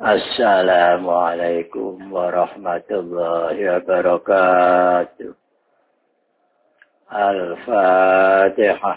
Assalamualaikum warahmatullahi wabarakatuh. Al-Fatihah.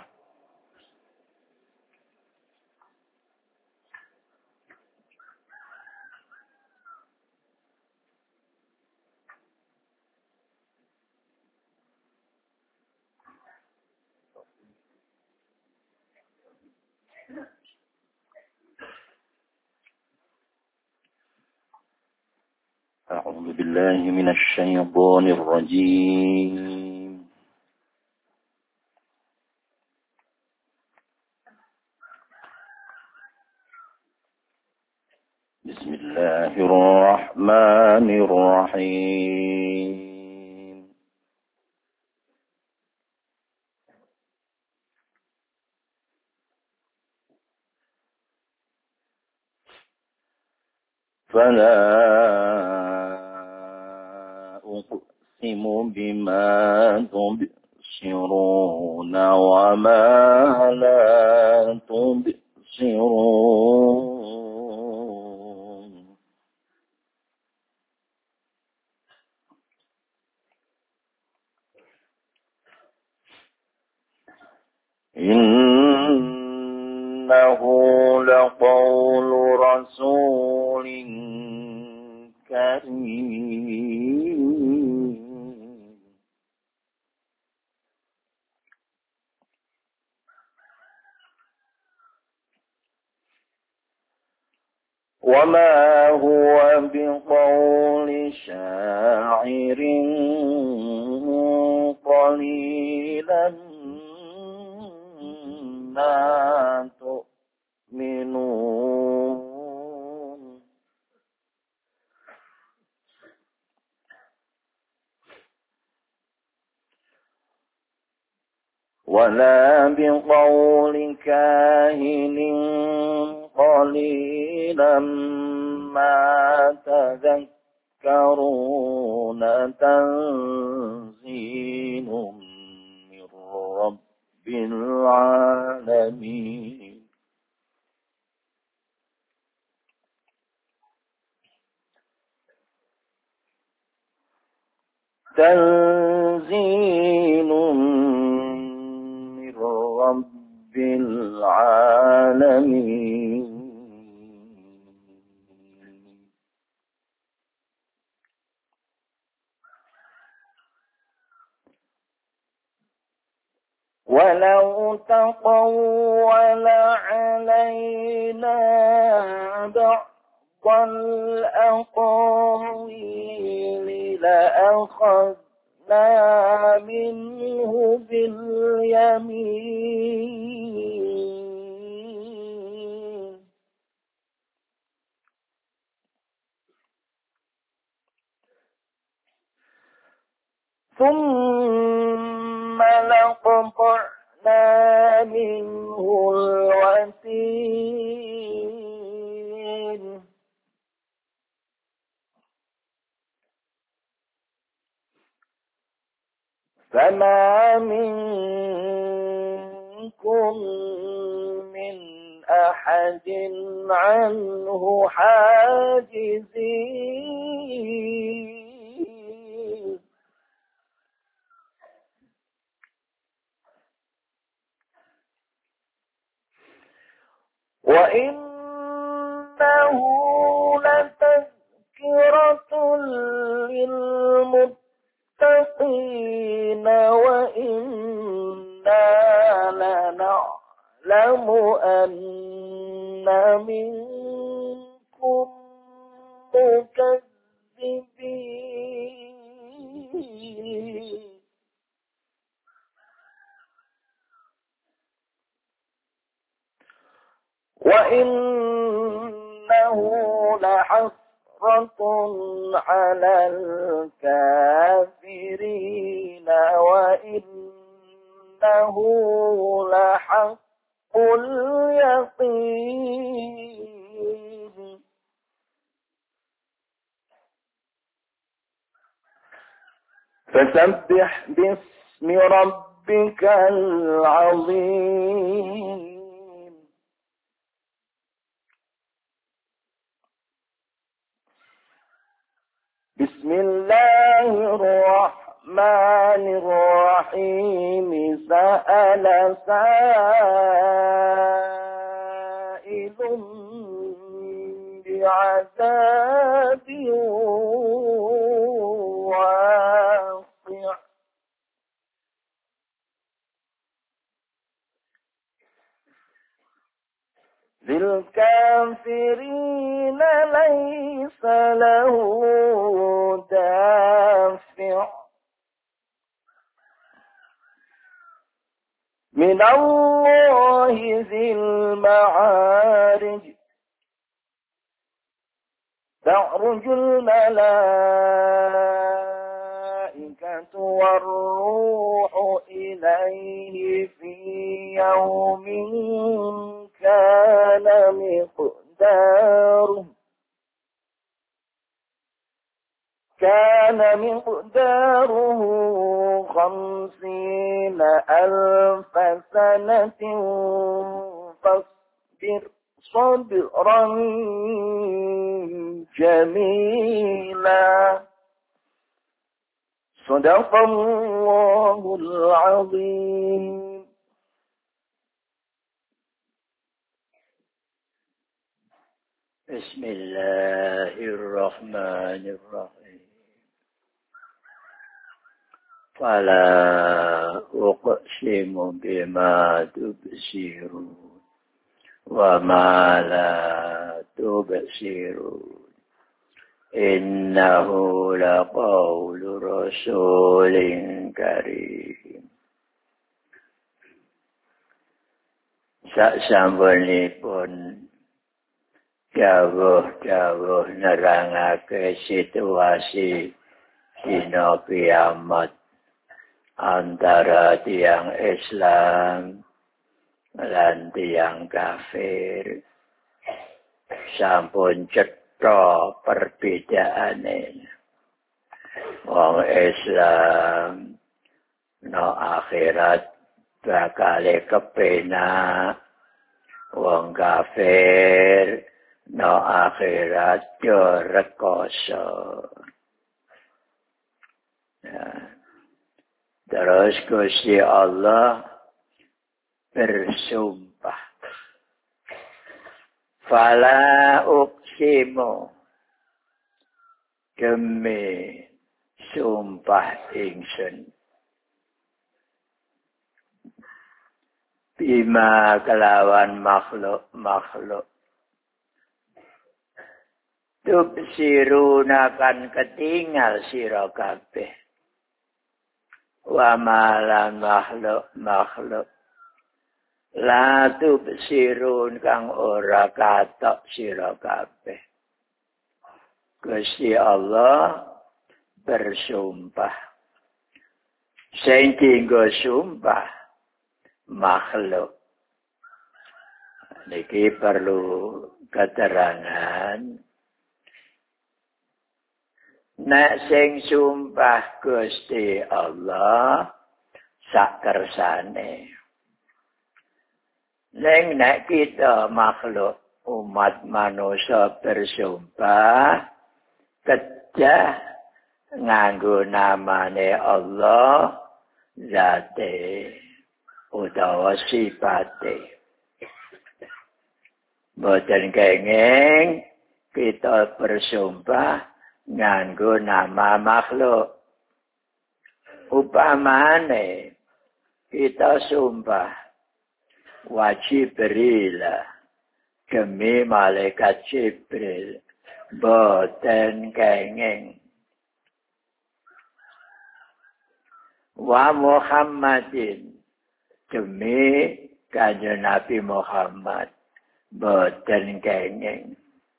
أعوذ بالله من الشيطان الرجيم. بسم الله الرحمن الرحيم. فلا أقسم بما تبصرون وما لا تبصرون. إنه لقول رسول كريم وما هو بقول شاعر قليلا ما تؤمنون ولا بقول كاهن قليلا ما تذكرون تنزيل من رب العالمين. تنزيل من رب العالمين. ولو تقول علينا بعض الأقاويل لأخذنا منه باليمين ثم لقطعنا منه الوتين فما منكم من أحد عنه حاجزين وإنه لتذكرة للمتقين وإنا لنعلم أن منكم مكذبين وإنه لحسرة على الكافرين وإنه لحق اليقين فسبح باسم ربك العظيم بسم الله الرحمن الرحيم سأل سائل بعذاب واقع للكافرين ليس له دافع من الله ذي المعارج تعرج الملائكة والروح إليه في يوم كان مقداره 50,000 سنة فاصبر صبرا جميلا صدق الله العظيم. بسم الله الرحمن الرحيم. فلا أقسم بما تبصرون وما لا تبصرون إنه لقول رسول كريم. Sasampunipun jauh nerangake situasi dina kiamat antara tiang Islam lan tiang kafir. Sampun cetha perbedaane. Wong Islam no akhirat bakal kepenak, wong kafir no akhirat yo rekoso. Terus Gusti Allah bersumpah, fala uqsimu, demi sumpah ingsun, bima kelawan makhluk tubsiruna kan ketinggal sira kabeh, wa malan makhluk la tubsirun kang ora katok sira kabeh. Gusti Allah bersumpah, sing dienggo sumpah makhluk. Niki perlu keterangan. Nek sing sumpah Gusti Allah sak kersane. Nek kita makhluk umat manusia bersumpah kejah nganggo namane Allah zate utawa sifate. Boten kenging kita bersumpah nganggo nama makhluk. Upamane kita sumpah wa Jibril demi malaikat Jibril, boten kenging. Wa Muhammadin demi kanjeng Nabi Muhammad, boten kenging.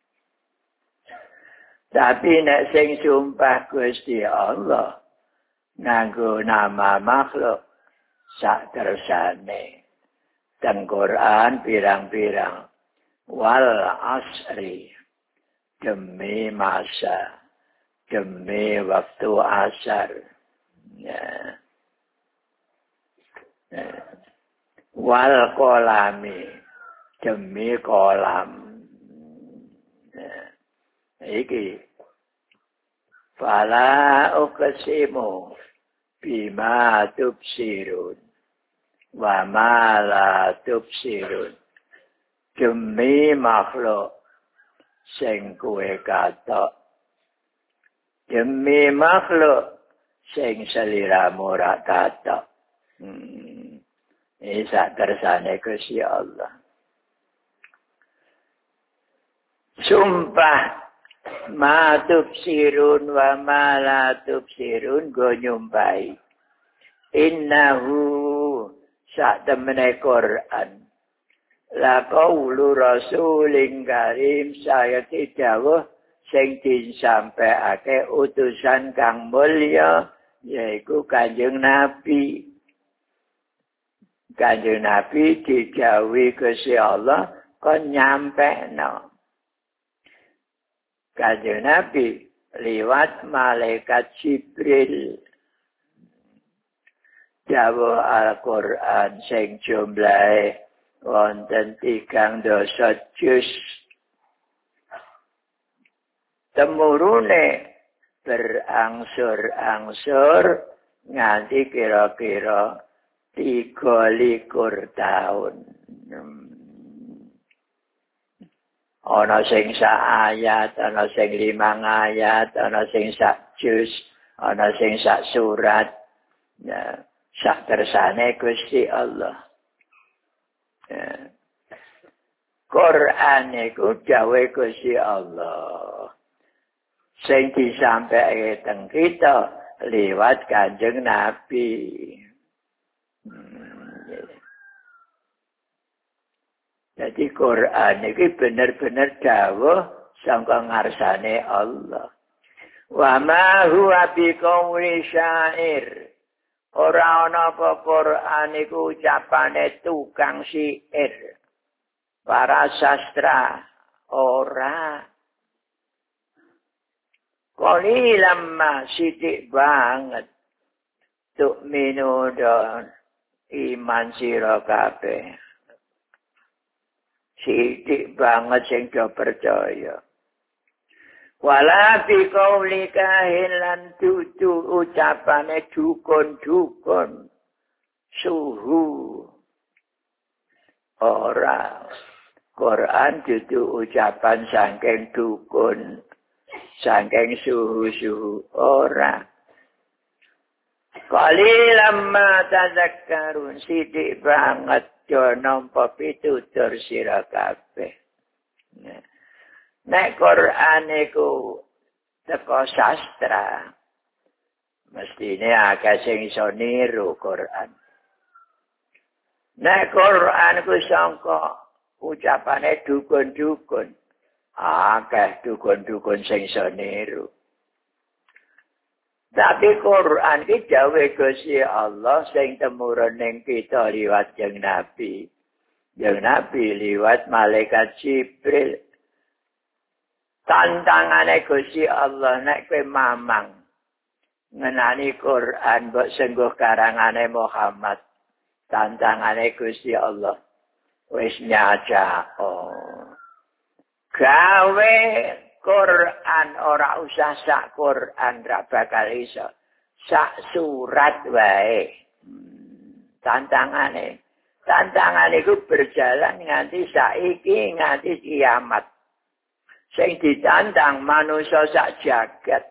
Tapi nek sing sumpah Gusti Allah nganggo nama makhluk sak kersane. Teng Quran pirang-pirang wal asri, demi masa, demi waktu asar. Ya. Wal kolami, demi kolam. Ya. Iki Fala uqsimu bima tubsirun wa ma la tubsirun. Demi makhluk sing kowe katok. Demi makhluk sing seliramu ora katok. Ini sak kersane Gusti Allah. Sumpah ma tubsirun wa ma la tubsirun go nyumpahi. Innahu sak temene Quran. La qaulu rasulin karim saya dawuh sing disampaiake utusan kang mulya yaiku Kanjeng Nabi. Kanjeng Nabi didhawuhi Gusti Allah kon nyampekno. Kanjeng Nabi liwat malaikat Jibril. Dawuh Al-Qur'an sing jumlahe wonten 3 juz. Temurune berangsur-angsur nganti kira-kira 23 tahun. Ana sing sak ayat, ana sing 5 ayat, ana sing sak juz, ana sing sak surat. Ya, sak kersane Gusti Allah. Ya. Quran iku dawuh Gusti Allah. Sing disampaike teng kita liwat Kanjeng Nabi. Jadi Quran iki bener-bener dawuh sangka ngarsane Allah. Wa ma huwa biqauli syair. Ora ana apa Quran iku ucapane tukang syair. Para sastra ora. Qalilam ma sithik banget. Tu'minu don iman sira kabeh. Sithik banget sing do percaya. Wala bi qauli kahin lan dudu ucapane dukun-dukun suhu. Ora. Quran dudu ucapan saking dukun, saking suhu-suhu ora. Qalilam ma tadzakkarun sithik banget do nampa pitutur sira kabeh. Nek Quran iku teko sastra, mestine akeh sing iso niru Quran. Nek Quran ku sangka ucapane dukun-dukun, akeh dukun-dukun sing iso niru. Tapi Quran iki dawuh Gusti Allah sing temurun ning kita liwat Kanjeng Nabi. Kanjeng Nabi liwat malaikat Jibril. Tantangane Gusti Allah nek kowe mamang ngenani Quran mbok sengguh karangane Muhammad. Tantangane Gusti Allah wis nyaca. Gawe Quran ora usah sak Quran ra bakal iso. Sak surat wae. Tantangane iku berjalan nganti saiki nganti kiamat. Sing ditantang manusia sak jagat.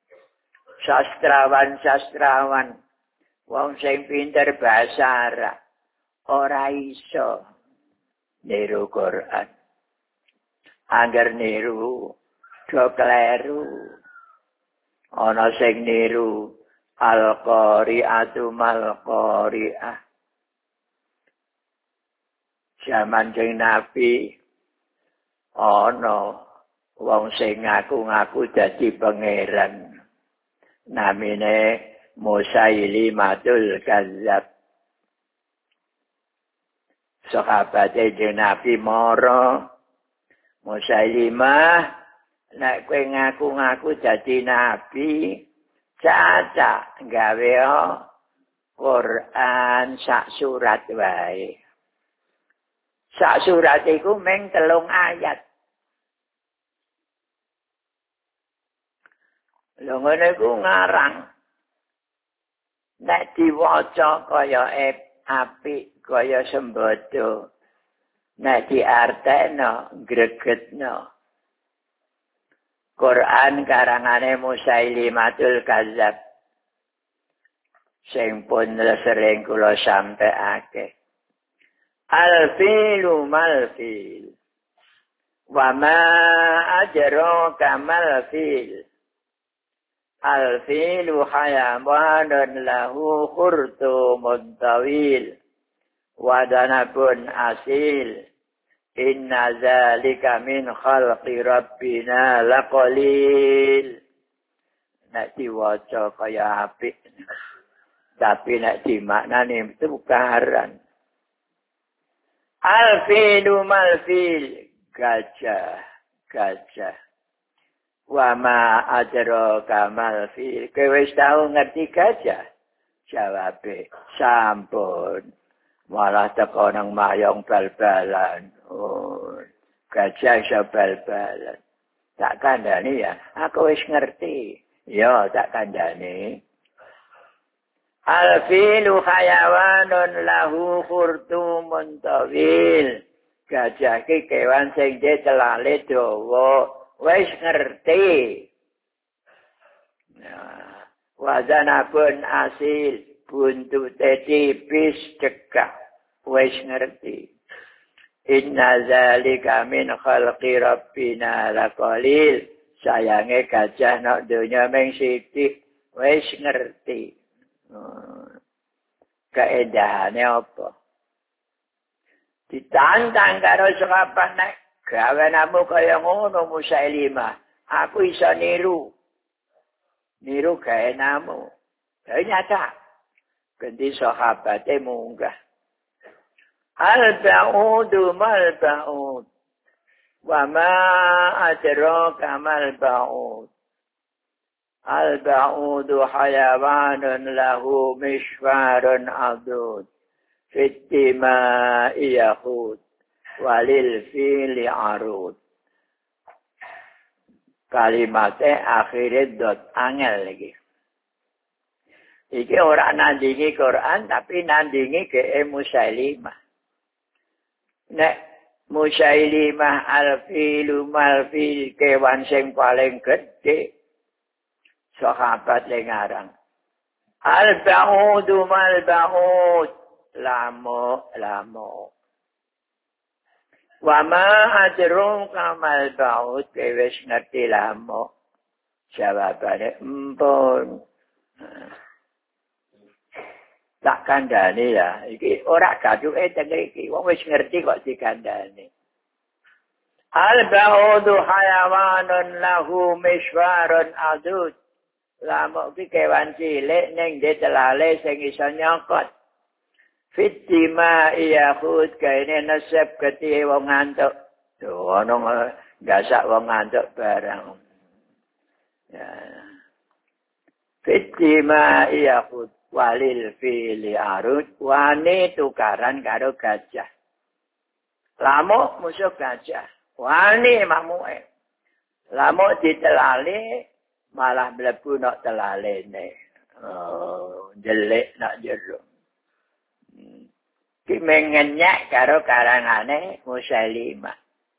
Sastrawan, wong sing pinter bahasa Arab ora iso niru Quran. Angger niru do kleru. Ana sing niru Al-Qari'atu mal-Qari'ah. Zaman Kanjeng Nabi ana wong sing ngaku-ngaku dadi pangeran. Namine Musailimatul Kadzab. Sahabat Kanjeng Nabi mara Musailimah nek kowe ngaku-ngaku dadi nabi, caca gawe Quran sak surat wae. Sak surat iku mung 3 ayat. Lho ngene ku ngarang. Nek diwaca kaya apik kaya sembodo. Nek diartekno gregetno. Quran karangane Musailimatul Kadzab. Sing pun sering kula sampaiake. Al-filu mal-fil. Wa ma adraka mal-fil. Al-filu hayawanun lahu khurtumun tawil. Wa danabun asil. Inna zalika min khalqi rabbina laqalil. Nek diwaca kaya apik. Tapi nek dimaknani itu karan. Al-filu mal-fil. Gajah. Wa ma adraka mal-fil. Kowe wis tau ngerti gajah? Jawabe, sampun. Malah teko nang mayong bal-balan. Oh, gajah iso bal-balan. Tak kandhani ya, aku wis ngerti. Ya, tak kandhani. Al-filu hayawanun lahu khurtumun tawil. Gajah ki kewan sing celale dawa, wis ngerti. Nah, wazanabun asil, buntute tipis cekak, wis ngerti. Inna zalika min khalqi rabbina laqalil. Sayange gajah nak donya mung sithik, wis ngerti. Kaedahane apa? Ditantang karo sahabat nek gawenamu kaya ngono Musailimah. Aku iso niru gawenamu. Ternyata ganti sahabate munggah. Al-ba'udu mal-ba'ud. Wa ma adraka mal-ba'ud. Al-ba'udu hayawanun lahu mishwarun adud. Fittima iyahud. Walil fili arud. Kalimatnya akhirnya dot angel lagi. Iki ora nandingi Quran tapi nandingi ke Musailimah. Nek Musailimah al-filu mal-fil kewan sing paling gede. Sahabat lengarang. Al-ba'udu mal-ba'ud. Lamo. Wa ma adraka mal-ba'ud. Kewes ngerti lamo. Jawabane empun. Tak kandhani ya. Iki ora gaduke tenge iki. Wong wis ngerti kok dikandhani. Al-ba'udu hayawanun lahu mishwarun adud. Lamuk ki kewan cilik ning celale sing iso nyokot. Fitima iyahud kaine nasab ketihe wong ngantuk. Ono gasak wong ngantuk barang. Ya. Fitima iyahud walil fili arud wani tukaran karo gajah. Lamuk musuh gajah. Wani mamuke. Lamuk ditelali malah mlebu nak telalene. Oh, jelek nak jero. Ki mengenyak karo karangane Musailimah.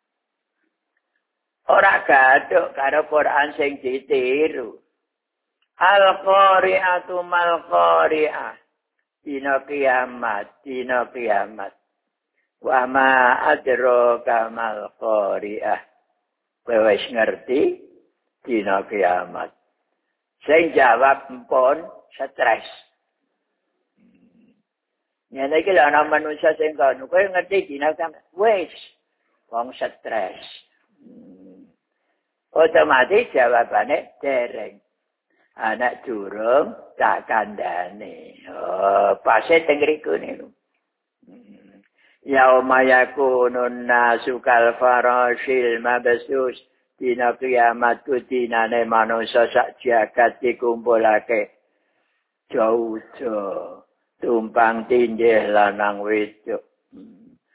Ora gaduh karo Quran sing ditiru. Al-qari'atu mal-qari'ah. Dina kiamat. Wa ma adraka mal-qari'ah. Kowe wis ngerti? Dina kiamat. Sing jawab empun stres. Nyene iki lho ana manusia sing kono. Kowe ngerti dina kiamat? Wis wong stres. Otomatis jawabane dereng. Anak durung tak kandhane. Oh, pase teng riku niku. Yauma yakunun nasu kal farashil mabsus. Dina kiamat ku dinane manusia sak jagat dikumpulake. Jauh-jauh. Tumpang tindih lanang wedok.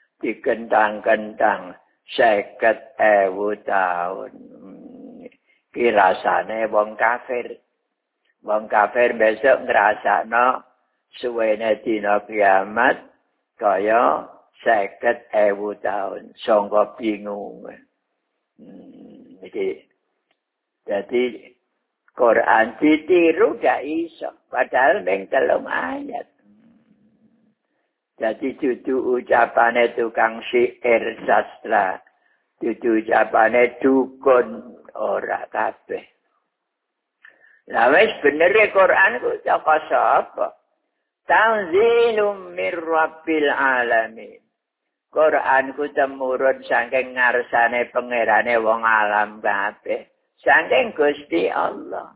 Dikentang-kentang 50.000 tahun. Ki rasane wong kafir. Wong kafir besok ngrasakno suwene dina kiamat kaya 50.000 tahun sangka bingung. Jadi Quran ditiru gak iso, padahal ning 3 ayat. Jadi dudu ucapane tukang syair sastra, dudu ucapane dukun ora kabeh. Lah wis bener Quran ku saka sapa? Tanzilum mir rabbil alamin. Quran ku temurun saking ngarsane pangerane wong alam kabeh, saking Gusti Allah.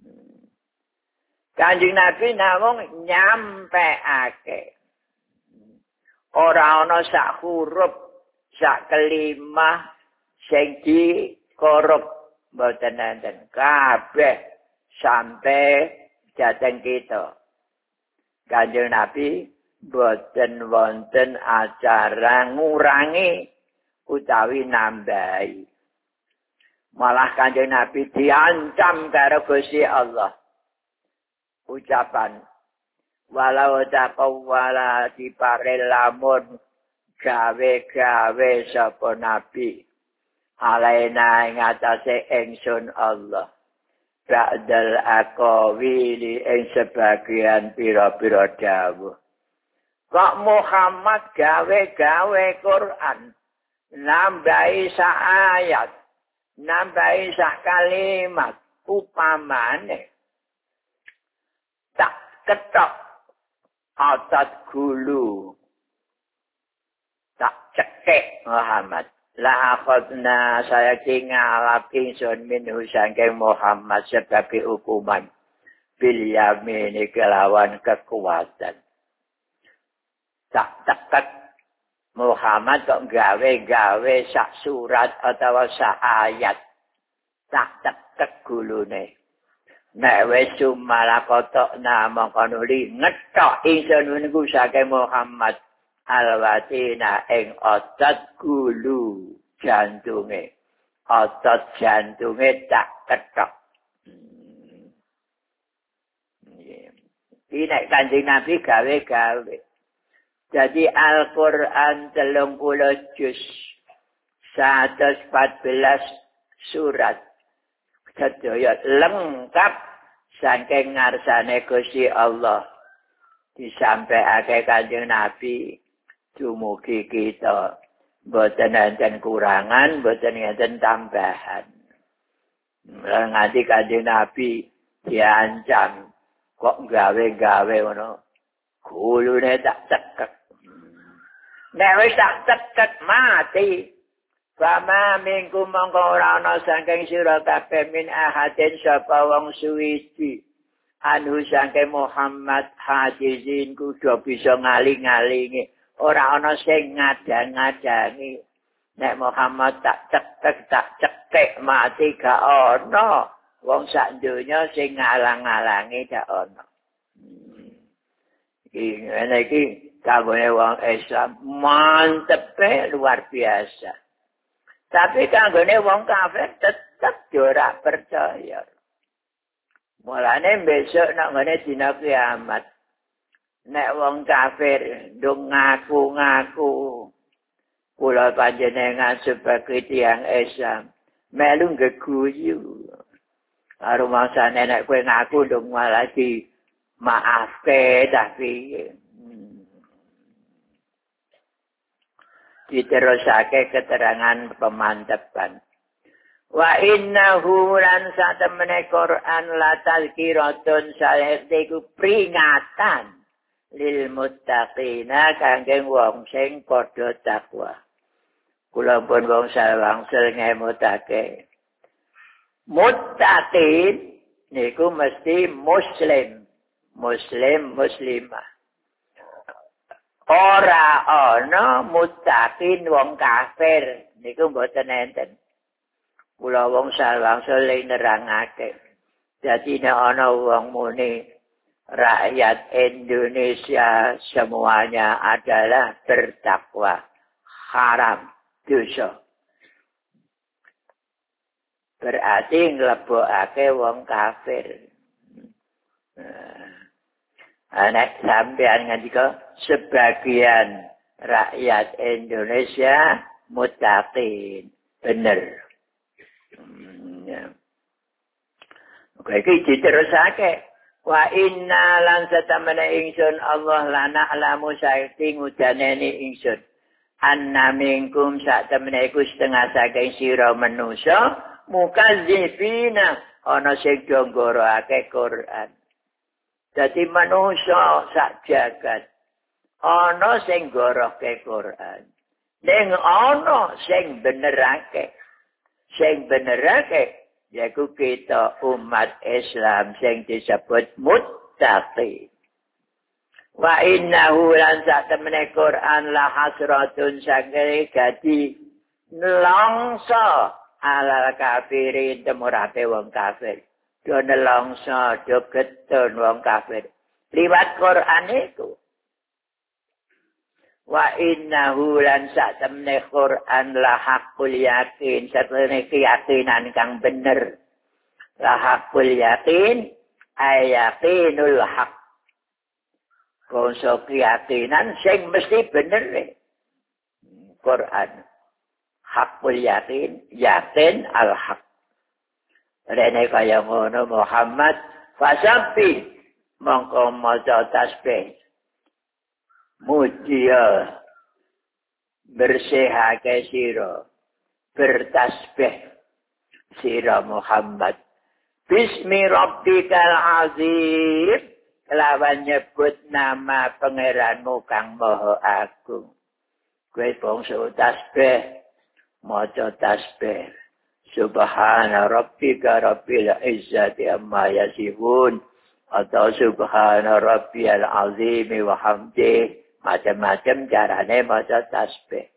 Kanjeng Nabi namung nyampeake. Ora ana sak huruf, sak kelimah sing dikorup mboten enten. Kabeh sampai dhateng kita. Kanjeng Nabi boten wonten acara ngurangi utawi nambahi. Malah Kanjeng Nabi diancam karo Gusti Allah. Ucapan walau taqawwala diparel lamun gawe-gawe sapa Nabi alaina ing atase ingsun Allah. Ba'dal aqawili ing sebagian pira-pira dawuh. Kok Muhammad gawe-gawe Quran, nambahi sak ayat, nambahi sak kalimat, upamane tak ketok otot gulu, tak cekek Muhammad. La akhadna saya ngalap ingsun minhu saking Muhammad sebagai hukuman bil yamini kelawan kekuatan. Tak teket Muhammad kok gawe-gawe sak surat atau sak ayat. Tak teket gulune. Nek wis sumalakotokna mongko nuli ngetok ingsun niku saking Muhammad alwatina ing otot gulu jantunge. Otot jantunge tak ketok. Iki nek Kanjeng Nabi gawe-gawe. Jadi Al-Quran 30 juz 114 surat sedaya lengkap saking ngarsane Gusti Allah disampaiake Kanjeng Nabi dumugi kita boten enten kurangan boten enten tambahan. Nganti Kanjeng Nabi diancam kok gawe-gawe ngono gulune tak cekek. Nek wis tak cekek mati. Fama minggu mongko ora ana saking sira kabeh min ahadin sapa wong suwiji. Anu saking Muhammad hajizin kudu bisa ngaling-ngalingi. Ora ana sing ngadang-ngadangi. Nek Muhammad tak cekek mati gak ana. Wong sak donya sing ngalang-alangi gak ana. Iki kanggone wong Islam mantep luar biasa. Tapi kanggone wong kafir tetep ora percaya. Mulane besok nek ngene dina kiamat nek wong kafir ndung ngaku-ngaku kula panjenengan sebagai tiyang Islam melu geguyu. Karo mangsane nek kowe ngaku ndung malah di maafke tapi diterusake keterangan pemantepan. Wa innahu lan satemene Quran la tazkiratun saestu peringatan lil muttaqina kangge wong sing padha takwa. Kula pun wong salwangsel ngemutake. Muttaqin niku mesti muslimah. Ora ana muttaqin wong kafir niku mboten enten. Kula wong salwangsel nerangake. Dadi nek ana wong muni rakyat Indonesia semuanya adalah bertakwa, haram dosa. berarti nglebokake wong kafir. Anak sampean ngendika sebagian rakyat Indonesia muttaqin. Bener. Oke, iki diterusake. Wa inna lan satamana ingsun Allah lana alamu saking udanene ingsun. Anna minkum sak temene iku setengah saking sira manusa mukadzifina ana sing nggoroake Quran. Dadi manusa sak jagat ana sing nggoroke Quran. Ning ana sing benerake. Sing benerake yaiku kita umat Islam sing disebut muttaqin. Wa innahu lan sak temene Quran la hasratun sangge dadi nelongso alal kafirin temurate wong kafir. Do nelongso do getun wong kafir. Liwat Quran iku. Wa innahu lan sak temene Quran la haqqul yakin, satene keyakinan kang bener. La haqqul yakin ayatinul haq. Konso keyakinan sing mesti bener Quran. Hakul yakin, yakin al-haq. Rene kaya ngono Muhammad fasabbih mongko maca tasbih. Mujiya bersihake sira, bertasbih sira Muhammad. Bismi rabbikal azim. Lawan nyebut nama pangeranmu kang maha agung. Kowe bangsa tasbih, maca tasbih. Subhana rabbika rabbil izzati amma yasifun. Atau subhana rabbiyal azim wa hamdih. Macam-macam carane maca tasbih.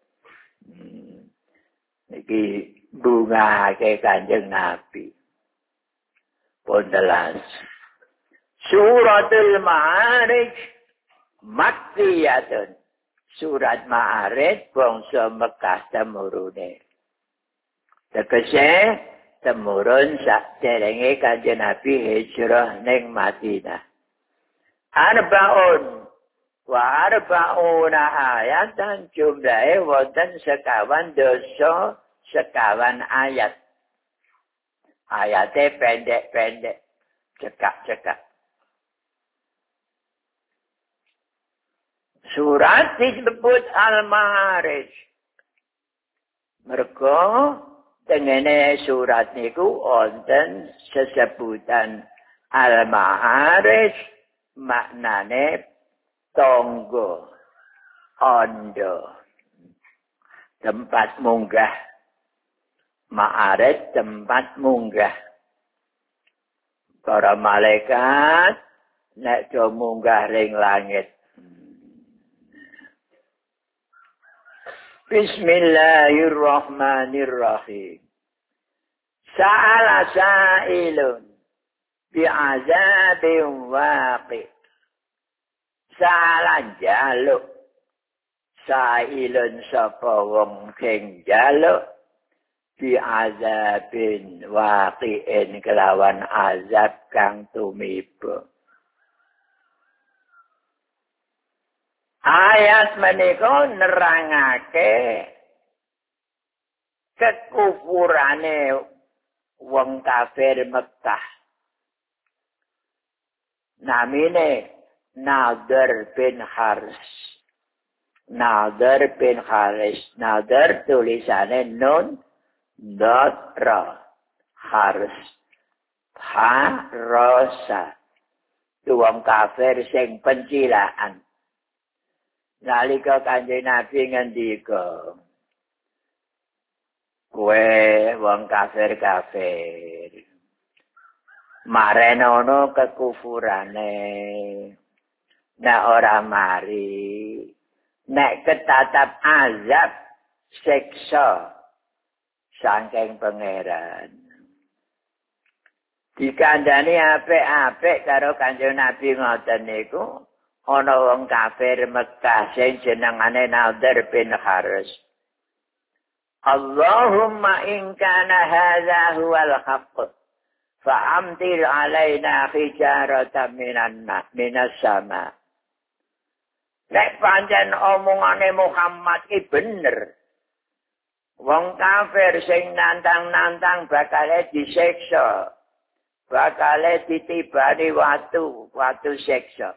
Iki bungake Kanjeng Nabi. Pondelas. Suratul Ma'arij Makkiyatun. Surat Ma'arij bangsa Mekah temurune. Tegese temurun saderenge Kanjeng Nabi hijrah ning Madinah. Arba'un wa arba'una ayatan jumlahe wonten sekawan dosa sekawan ayat. Ayate pendek-pendek, cekak-cekak. Surat disebut Al-Ma'arij. Mergo tengene surat niku wonten sesebutan Al-Ma'arij maknane tangga, anda, tempat munggah. Ma'arij tempat munggah. Para malaikat nek do munggah ring langit. Bismillahirrahmanirrahim. Sa'ala sa'ilun bi'azabin waqi. Sa'ala jaluk. Sa'ilun sapa wong sing jaluk bi'azabin waqi'in kelawan azab kang tumiba. Ayat menika nerangake kekufurane wong kafir Mekah. Namine Nadir bin Haris. Nadir bin Haris. Nadir tulisane nun dot ra. Haris. Ha-rosa. Wong kafir sing pencilaan. Nalika Kanjeng Nabi ngendika, kowe wong kafir-kafir marenono kekufurane nek ora mari nek ketatap azab siksa saking pangeran dikandani apik-apik karo Kanjeng Nabi ngoten niku. Ana wong kafir Mekah sing jenengane Nadir bin Haris. Allahumma in kana hadza huwal haqq fa'amtir alaina hijaratan minas sama. Nek pancen omongane Muhammad iki bener. Wong kafir sing nantang-nantang bakal disiksa. Bakal ditibani watu siksa.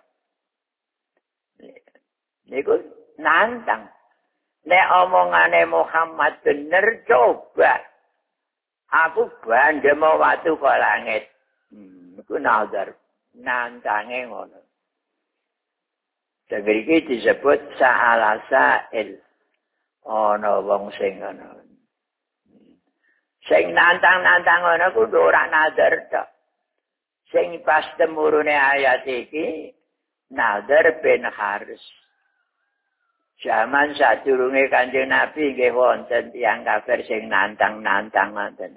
Niku nantang. Nek omongane Muhammad bener coba. Aku bandem watu ke langit. Iku nazar. Nantange ngono. Iki disebut sa'ala sa'il. Ana wong sing ngono. Sing nantang-nantang ngono kudu ora nazar tok. Sing pas temurune ayat iki Nadir bin Haris. Zaman sadurunge Kanjeng Nabi nggih wonten tiyang kafir sing nantang-nantang ngoten.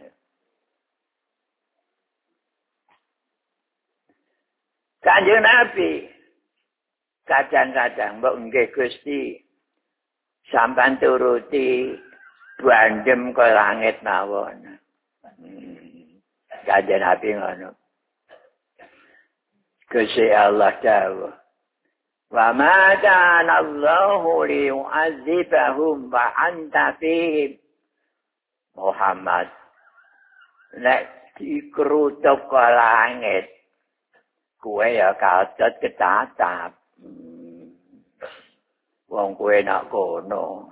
Kanjeng Nabi kadang-kadang mbok nggih Gusti sampean turuti bandem ke langit mawon. Kanjeng Nabi ngono. Gusti Allah dawuh wa ma kana Allahu liyu'adzibahum wa anta fihim. Muhammad nek dikrutuk ke langit kowe ya kadet ketatap. Wong kowe nak kono.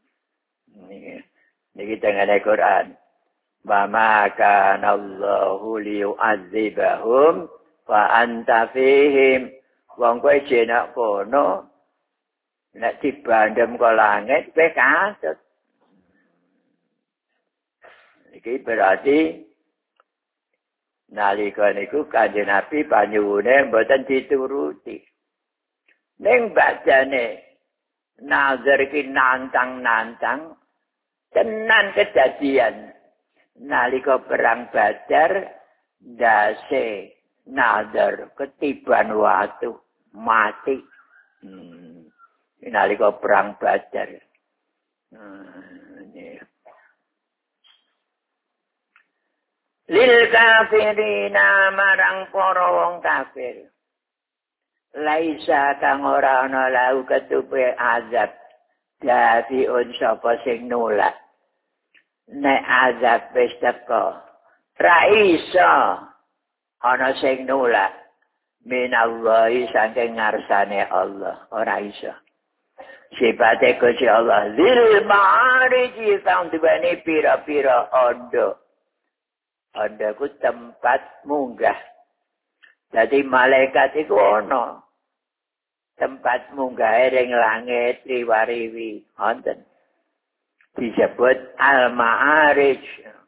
Niki tengene Quran. Wa ma kana Allahu liyu'adzibahum wa anta fihim. Wong kowe jenak kono nek dibandem ke langit kowe kaget. Iki berarti nalika niku Kanjeng Nabi panyuwune mboten dituruti. Ning bacane nazar iki nantang-nantang tenan kejadian. Nalika perang Badar ndase nazar ketiban watu mati. Nalika perang Badar. Lil kafirina marang para wong kafir. Laisa kang ora ana lau ketupe azab. Dadi sapa sing nolak. Nek azab wis teko. Ra iso ana sing nolak. Minallahi saking ngarsane Allah. Ora iso. Sifate Gusti Allah. Lil ma'ariji kang duweni pira-pira ondo. Onda ku tempat munggah. Jadi malaikat itu ono. Tempat munggah ring langit riwariwi. Wonten. Disebut al-ma'arij.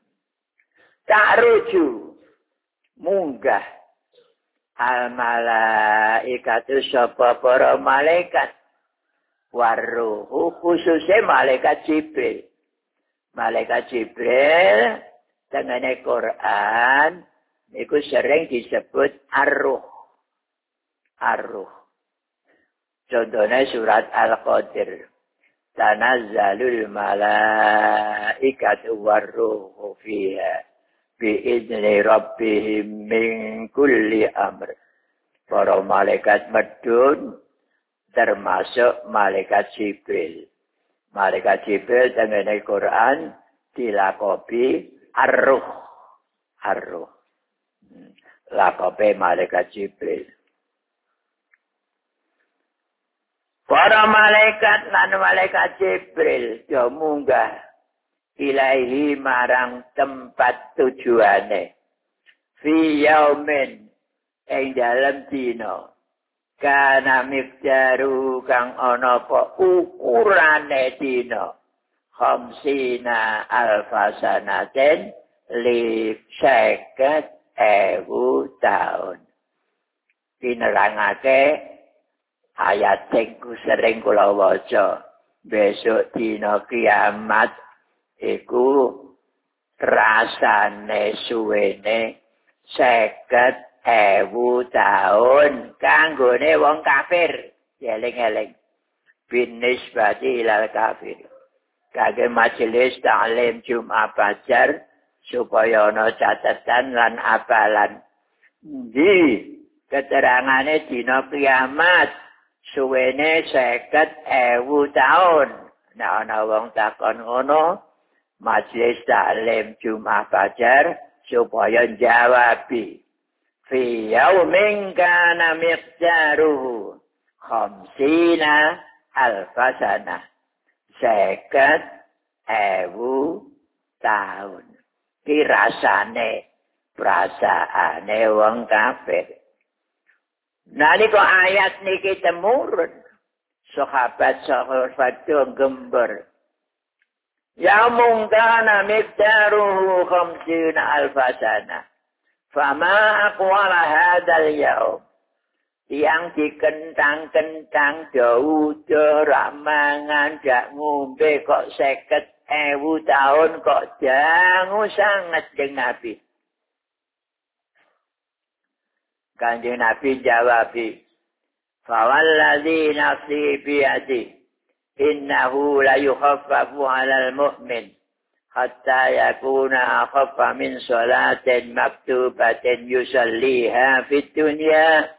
Ta'ruju. Munggah. Al-malaikatu sapa para malaikat. Warruhu khususnya malaikat Jibril. Malaikat Jibril tengene Quran itu sering disebut ar-ruh. Ar-ruh. Contohnya surat Al-Qadir. Tanazzalul malaikatu war-ruhu fiha bi'izni rabbihim min kulli amr. Para malaikat medun termasuk malaikat Jibril. Malaikat Jibril tengene Quran dilakopi ar-ruh. Ar-ruh. Lakope malaikat Jibril. Para malaikat lan malaikat Jibril yo munggah ilahi marang tempat tujuane. Fi yaumin ing dalem dina. Kana miqdaru kang ana apa ukurane dina. Khamsina alfasanaten li 50.000 tahun. Dinerangake ayat sing sering kula waca. Besok dina kiamat iku rasane suwene 50.000 tahun kanggone wong kafir. Eling-eling. Binisbati ilal kafir. kage majelis ta'lim Jumat Fajar supaya ana catatan lan apalan. Di keterangane dina kiamat suwene 50.000 taun. Nek ana wong takon ngono, majelis taklim Jumat Fajar supaya jawabi. Fi yaumin kana miqdaruhu 50 alfasana. 50.000 taun. Ki rasane perasaane wong kafir. Nalika ayat niki temurun, sahabat gembar. Ya mungkana miqdaruhu 50 alfasana. Fama aqwala hadzal yaum. Yang dikentang-kentang dawa rak mangan dak ngombe kok 50.000 tahun kok dangu sangat jeung Nabi. Kanjeng Nabi jawab, "Fawalladzi nafsi biyadi, innahu la yukhaffafu 'alal mu'min hatta yakuna akhaffa min salatin maktubatin yusalliha fid dunya."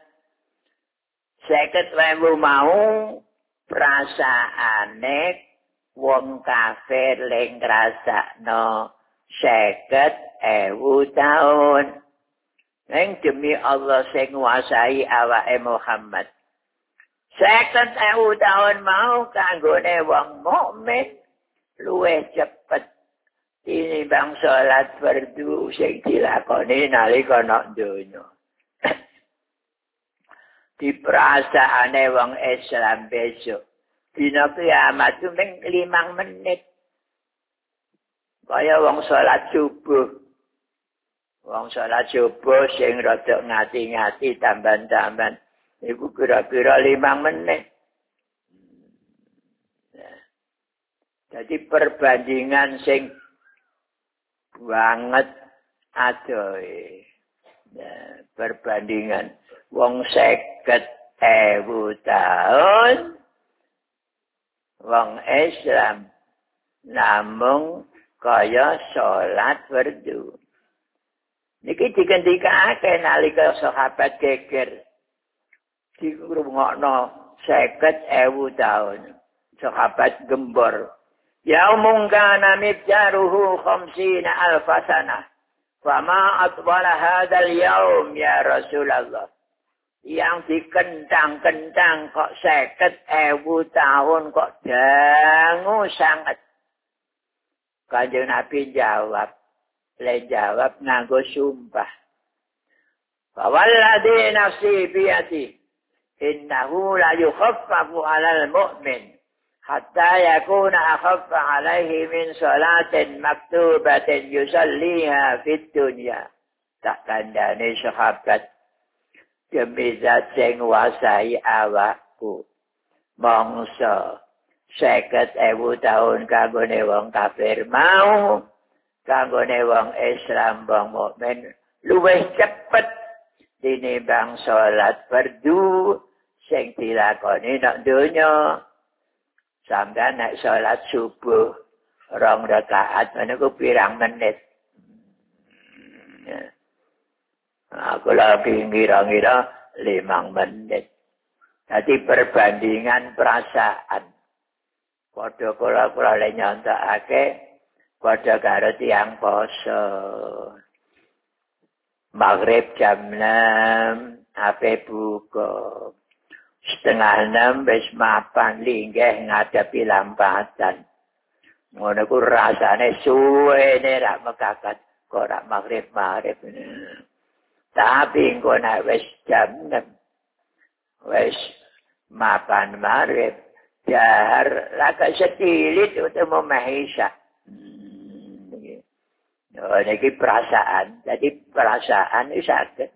50.000 mau perasaane wong kafir ling ngrasakno 50.000 taun. Neng demi Allah sing nguasai awake Muhammad. 50.000 taun mau kanggone wong mukmin luwih cepet tinimbang salat fardu sing dilakoni nalika nek donya. Di perasaane wong Islam besok dina kiamat mung 5 menit. Kaya wong salat subuh. Wong salat subuh sing rada ngati-ngati tamban-tamban iku kira-kira 5 menit. Jadi perbandingan sing banget adohe. Ya, perbandingan wong 50.000 tahun wong Islam namung kaya salat fardu. Niki digendikake nalika sahabat geger dirungokno 50.000 tahun. Sahabat gembor. Yaumun kana miqdaruhu 50 alfasana. Fama atwala hadzal yaum ya Rasulullah. Yang dikentang-kentang kok 50.000 tahun kok dangu sangat. Kanjeng Nabi jawab. Le jawab nganggo sumpah. Fawalladzi nafsi biyadi. Innahu la yukhaffafu 'alal mu'min. Hatta yakuna akhaffa alaihi min salatin maktubatin yusalliha fid dunya. Tak kandhane sahabat demi zat sing nguasai awakku. Mangsa 50.000 taun kanggone wong kafir mau kanggone wong Islam wong mukmin luwih cepet tinimbang salat fardu sing dilakoni nek donya. Sampai nek salat subuh 2 rakaat niku pirang menit. Aku lagi ngira-ngira 5 menit. Jadi perbandingan perasaan. Padha kula le nyontokake padha karo tiyang poso. Maghrib jam 6 ape buka. 5:30 wis mapan linggih ngadepi lampatan. Ngono ku rasane suwene rak mekakat kok rak maghrib. Tapi engko nek wis jam 6 wis mapan maghrib dahar laka setilit utawa mahisha. Niki perasaan. Jadi perasaan iki saged.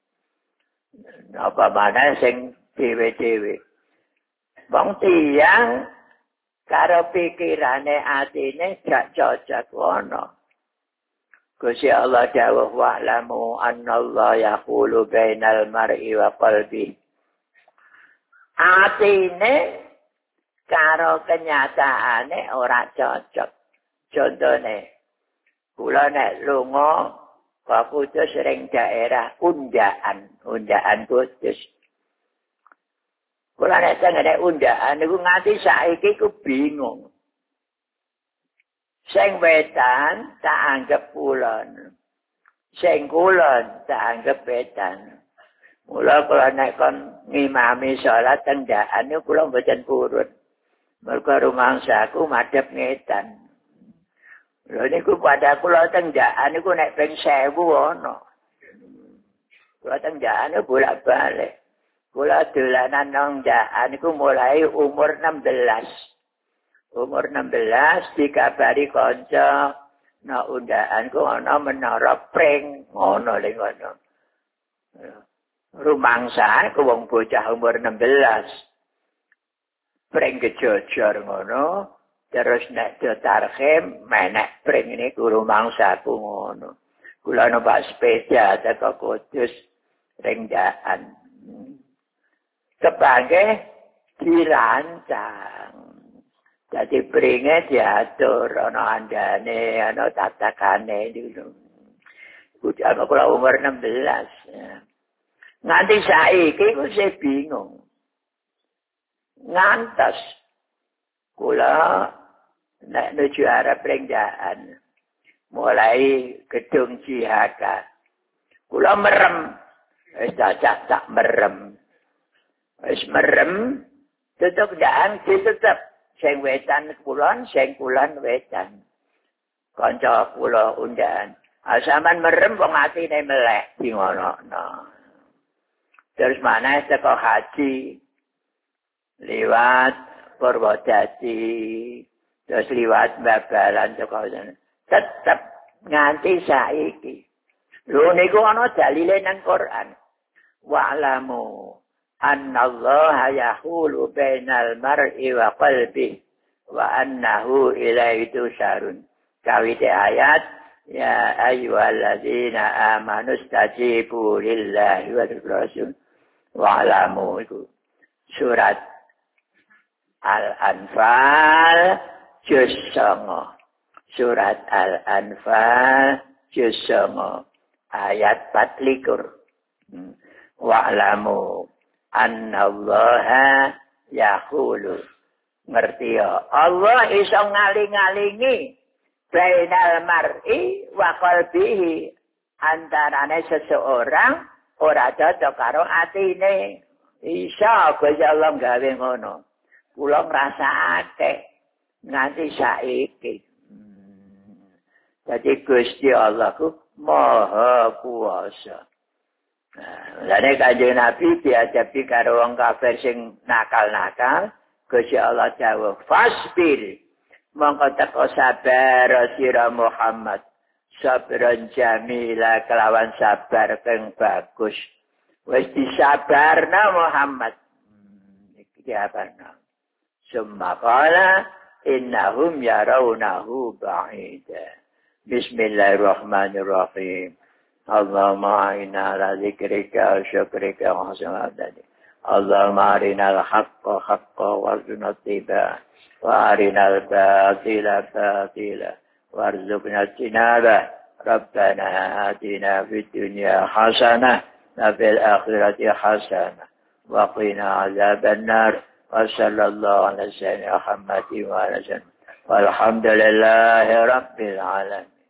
Apa mana sing dewe-dewe. Wong tiyang karo pikirane atine gak cocok wono. Gusti Allah dawuh wa'lamu annallaha yaqulu bainal mar'i wa qalbi. Atine karo kenyataane ora cocok. Contone kula nek lunga ke Kudus ring daerah undaan Kudus. Kula nek tengene undaan niku nganti saiki ku bingung. Sing wetan tak anggap kulon. Sing kulon tak anggap wetan. Mula kula nek kon ngimami salat tendaan niku kula mboten purun. Mergo rumangsaku madhep ngetan. Lha niku pada kula tendaan niku nek ping 1000 ana. Kula tendaan bolak-balik. Kula dolanan nang ndaan niku mulai umur 16. Umur 16 dikabari kanca nek undaanku ana menara pring ngono lho ngono. Rumangsa ku wong bocah umur 16. Pring kejojor ngono, terus nek dotarkem menek pring niku rumangsaku ngono. Kula numpak sepeda teko Kudus ring ndaan. Sebagai dirancang. Jadi pringe diatur, ana andane, ana tatakane dulu. Bocah kula umur 16. Nganti saiki ku saya bingung. Ngantos kula nek nuju arep ringdaan. Mulai gedung Cihaka. Kula merem. Wis tak merem. Wis merem, tutup daan ditutup. Sing wetan kulon, sing kulon wetan. Kanca kula undaan. Asaman merem wong atine melek di ngono. Terus maneh teko haji liwat Purwodadi, terus liwat Babalan teko tetep nganti saiki. Lho niku ana dalile nang Quran. Wa'lamu annallaha yahulu bainal mar'i wa qalbi wa annahu ilaihi tusharun. Kawite ayat ya ayyuhalladzina amanu stajibu lillahi wa rasul wa'lamu iku surat Al-Anfal juz 9. Surat Al-Anfal juz 9 ayat 24. Wa'lamu annallaha yahulu. Ngerti ya? Allah iso ngaling-alingi bainal mar'i wa qalbihi. Antarane seseorang ora cocok karo atine. Isa Gusti Allah gawe ngono. Kula ngrasakake nganti saiki. Jadi Gusti Allah ku Maha Kuwasa. Lane Kanjeng Nabi diajabi karo wong kafir sing nakal-nakal, Gusti Allah dawuh, "Fasbir." Mongko teko sabar sira Muhammad. Sabran jamila kelawan sabar kang bagus. Wis disabarna Muhammad. Iki diabarna. Summa qala innahum yarawnahu ba'ida. Bismillahirrahmanirrahim. Allahumma inna ala zikrika wa syukrika wa husni ibadatik. Allahumma arinal haqqa haqqa warzuqna ittiba'ah wa arinal batila batila warzuqna ijtinabah. Rabbana atina fid dunya hasanah wa fil akhirati hasanah wa qina azaban nar. Wa sallallahu ala sayyidina Muhammadin wa ala sallam. Walhamdulillahi rabbil alamin.